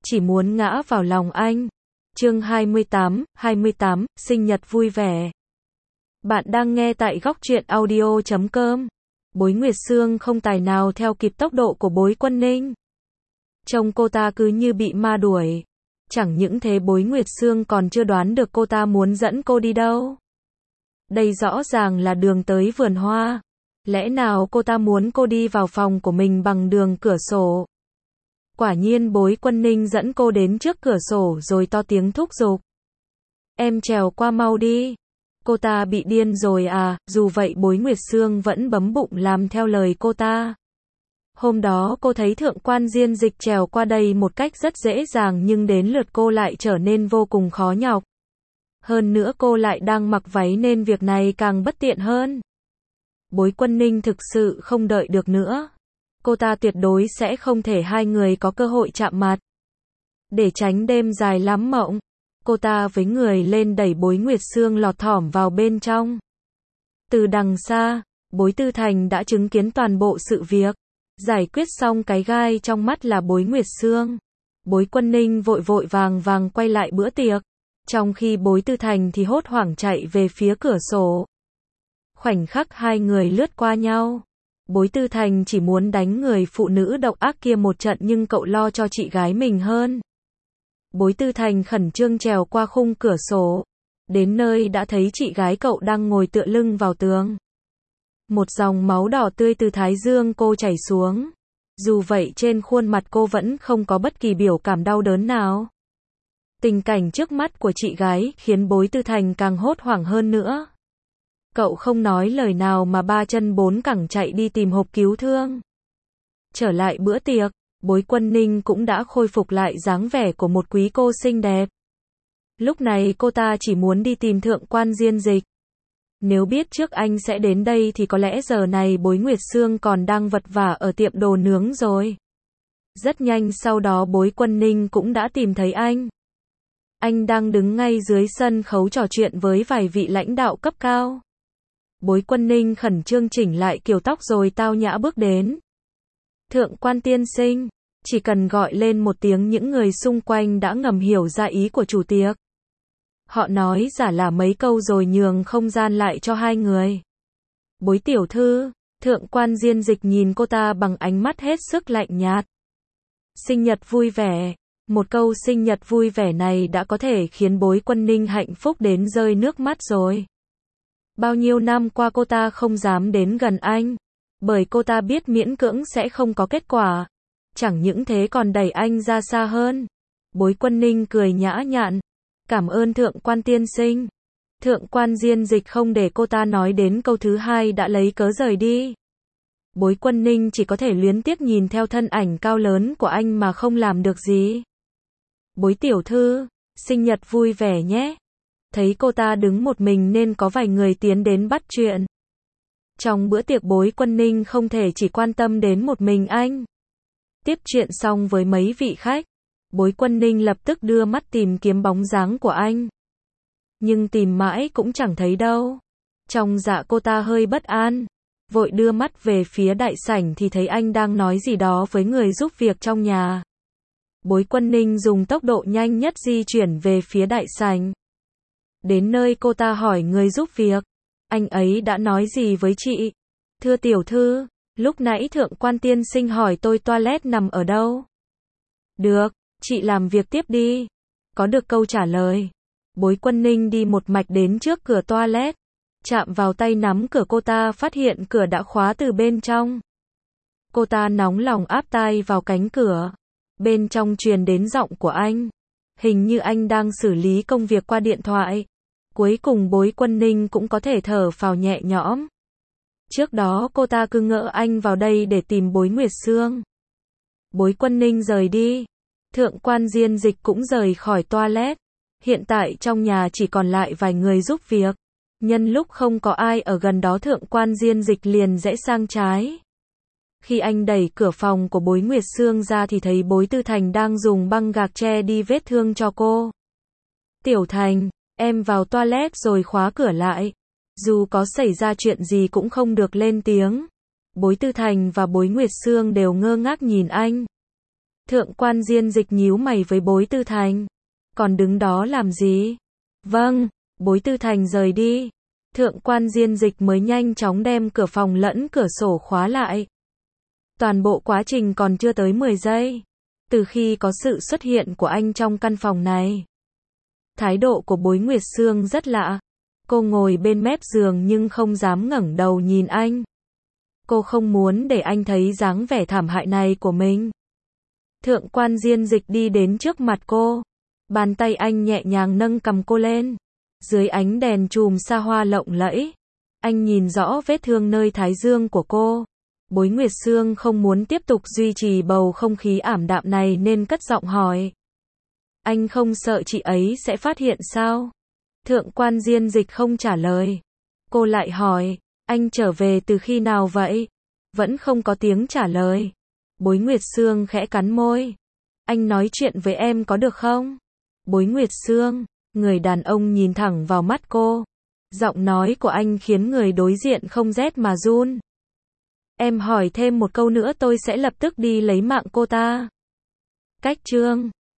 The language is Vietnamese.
chỉ muốn ngã vào lòng anh. Chương 28, sinh nhật vui vẻ. Bạn đang nghe tại Góc Truyện Audio.com. Bối Nguyệt Sương không tài nào theo kịp tốc độ của Bối Quân Ninh. Trông cô ta cứ như bị ma đuổi. Chẳng những thế, Bối Nguyệt Sương còn chưa đoán được cô ta muốn dẫn cô đi đâu. Đây rõ ràng là đường tới vườn hoa. Lẽ nào cô ta muốn cô đi vào phòng của mình bằng đường cửa sổ? Quả nhiên Bối Quân Ninh dẫn cô đến trước cửa sổ rồi to tiếng thúc giục. Em trèo qua mau đi. Cô ta bị điên rồi à? Dù vậy Bối Nguyệt Sương vẫn bấm bụng làm theo lời cô ta. Hôm đó cô thấy Thượng quan Diên Dịch trèo qua đây một cách rất dễ dàng, nhưng đến lượt cô lại trở nên vô cùng khó nhọc. Hơn nữa cô lại đang mặc váy nên việc này càng bất tiện hơn. Bối Quân Ninh thực sự không đợi được nữa. Cô ta tuyệt đối sẽ không thể hai người có cơ hội chạm mặt. Để tránh đêm dài lắm mộng, cô ta với người lên đẩy Bối Nguyệt Sương lọt thỏm vào bên trong. Từ đằng xa, Bối Tư Thành đã chứng kiến toàn bộ sự việc. Giải quyết xong cái gai trong mắt là Bối Nguyệt Sương, Bối Quân Ninh vội vội vàng vàng quay lại bữa tiệc. Trong khi Bối Tư Thành thì hốt hoảng chạy về phía cửa sổ. Khoảnh khắc hai người lướt qua nhau, Bối Tư Thành chỉ muốn đánh người phụ nữ độc ác kia một trận, nhưng cậu lo cho chị gái mình hơn. Bối Tư Thành khẩn trương trèo qua khung cửa sổ. Đến nơi đã thấy chị gái cậu đang ngồi tựa lưng vào tường. Một dòng máu đỏ tươi từ thái dương cô chảy xuống. Dù vậy trên khuôn mặt cô vẫn không có bất kỳ biểu cảm đau đớn nào. Tình cảnh trước mắt của chị gái khiến Bối Tư Thành càng hốt hoảng hơn nữa. Cậu không nói lời nào mà ba chân bốn cẳng chạy đi tìm hộp cứu thương. Trở lại bữa tiệc, Bối Quân Ninh cũng đã khôi phục lại dáng vẻ của một quý cô xinh đẹp. Lúc này cô ta chỉ muốn đi tìm Thượng quan Diên Dịch. Nếu biết trước anh sẽ đến đây thì có lẽ giờ này Bối Nguyệt Sương còn đang vật vã ở tiệm đồ nướng rồi. Rất nhanh sau đó Bối Quân Ninh cũng đã tìm thấy anh. Anh đang đứng ngay dưới sân khấu trò chuyện với vài vị lãnh đạo cấp cao. Bối Quân Ninh khẩn trương chỉnh lại kiểu tóc rồi tao nhã bước đến. Thượng quan tiên sinh, chỉ cần gọi lên một tiếng những người xung quanh đã ngầm hiểu ra ý của chủ tiệc. Họ nói giả là mấy câu rồi nhường không gian lại cho hai người. Bối tiểu thư, Thượng quan Diên Dịch nhìn cô ta bằng ánh mắt hết sức lạnh nhạt. Sinh nhật vui vẻ. Một câu sinh nhật vui vẻ này đã có thể khiến Bối Quân Ninh hạnh phúc đến rơi nước mắt rồi. Bao nhiêu năm qua cô ta không dám đến gần anh, bởi cô ta biết miễn cưỡng sẽ không có kết quả. Chẳng những thế còn đẩy anh ra xa hơn. Bối Quân Ninh cười nhã nhặn. Cảm ơn Thượng quan tiên sinh. Thượng quan Diên Dịch không để cô ta nói đến câu thứ hai đã lấy cớ rời đi. Bối Quân Ninh chỉ có thể luyến tiếc nhìn theo thân ảnh cao lớn của anh mà không làm được gì. Bối tiểu thư, sinh nhật vui vẻ nhé. Thấy cô ta đứng một mình nên có vài người tiến đến bắt chuyện. Trong bữa tiệc Bối Quân Ninh không thể chỉ quan tâm đến một mình anh. Tiếp chuyện xong với mấy vị khách, Bối Quân Ninh lập tức đưa mắt tìm kiếm bóng dáng của anh. Nhưng tìm mãi cũng chẳng thấy đâu. Trong dạ cô ta hơi bất an, vội đưa mắt về phía đại sảnh thì thấy anh đang nói gì đó với người giúp việc trong nhà. Bối Quân Ninh dùng tốc độ nhanh nhất di chuyển về phía đại sảnh. Đến nơi cô ta hỏi người giúp việc, anh ấy đã nói gì với chị? Thưa tiểu thư, lúc nãy Thượng quan tiên sinh hỏi tôi toilet nằm ở đâu. Được, chị làm việc tiếp đi. Có được câu trả lời. Bối Quân Ninh đi một mạch đến trước cửa toilet. Chạm vào tay nắm cửa cô ta phát hiện cửa đã khóa từ bên trong. Cô ta nóng lòng áp tai vào cánh cửa. Bên trong truyền đến giọng của anh. Hình như anh đang xử lý công việc qua điện thoại. Cuối cùng Bối Quân Ninh cũng có thể thở phào nhẹ nhõm. Trước đó cô ta cứ ngỡ anh vào đây để tìm Bối Nguyệt Sương. Bối Quân Ninh rời đi. Thượng quan Diên Dịch cũng rời khỏi toilet. Hiện tại trong nhà chỉ còn lại vài người giúp việc. Nhân lúc không có ai ở gần đó Thượng quan Diên Dịch liền rẽ sang trái. Khi anh đẩy cửa phòng của Bối Nguyệt Sương ra thì thấy Bối Tư Thành đang dùng băng gạc che đi vết thương cho cô. Tiểu Thành, em vào toilet rồi khóa cửa lại. Dù có xảy ra chuyện gì cũng không được lên tiếng. Bối Tư Thành và Bối Nguyệt Sương đều ngơ ngác nhìn anh. Thượng quan Diên Dịch nhíu mày với Bối Tư Thành. Còn đứng đó làm gì? Vâng, Bối Tư Thành rời đi. Thượng quan Diên Dịch mới nhanh chóng đem cửa phòng lẫn cửa sổ khóa lại. Toàn bộ quá trình còn chưa tới 10 giây. Từ khi có sự xuất hiện của anh trong căn phòng này, thái độ của Bối Nguyệt Sương rất lạ. Cô ngồi bên mép giường nhưng không dám ngẩng đầu nhìn anh. Cô không muốn để anh thấy dáng vẻ thảm hại này của mình. Thượng quan Diên Dịch đi đến trước mặt cô. Bàn tay anh nhẹ nhàng nâng cầm cô lên. Dưới ánh đèn chùm sa hoa lộng lẫy, anh nhìn rõ vết thương nơi thái dương của cô. Bối Nguyệt Sương không muốn tiếp tục duy trì bầu không khí ảm đạm này nên cất giọng hỏi. Anh không sợ chị ấy sẽ phát hiện sao? Thượng quan Diên Dịch không trả lời. Cô lại hỏi, anh trở về từ khi nào vậy? Vẫn không có tiếng trả lời. Bối Nguyệt Sương khẽ cắn môi. Anh nói chuyện với em có được không? Bối Nguyệt Sương, người đàn ông nhìn thẳng vào mắt cô. Giọng nói của anh khiến người đối diện không rét mà run. Em hỏi thêm một câu nữa tôi sẽ lập tức đi lấy mạng cô ta. Cách chương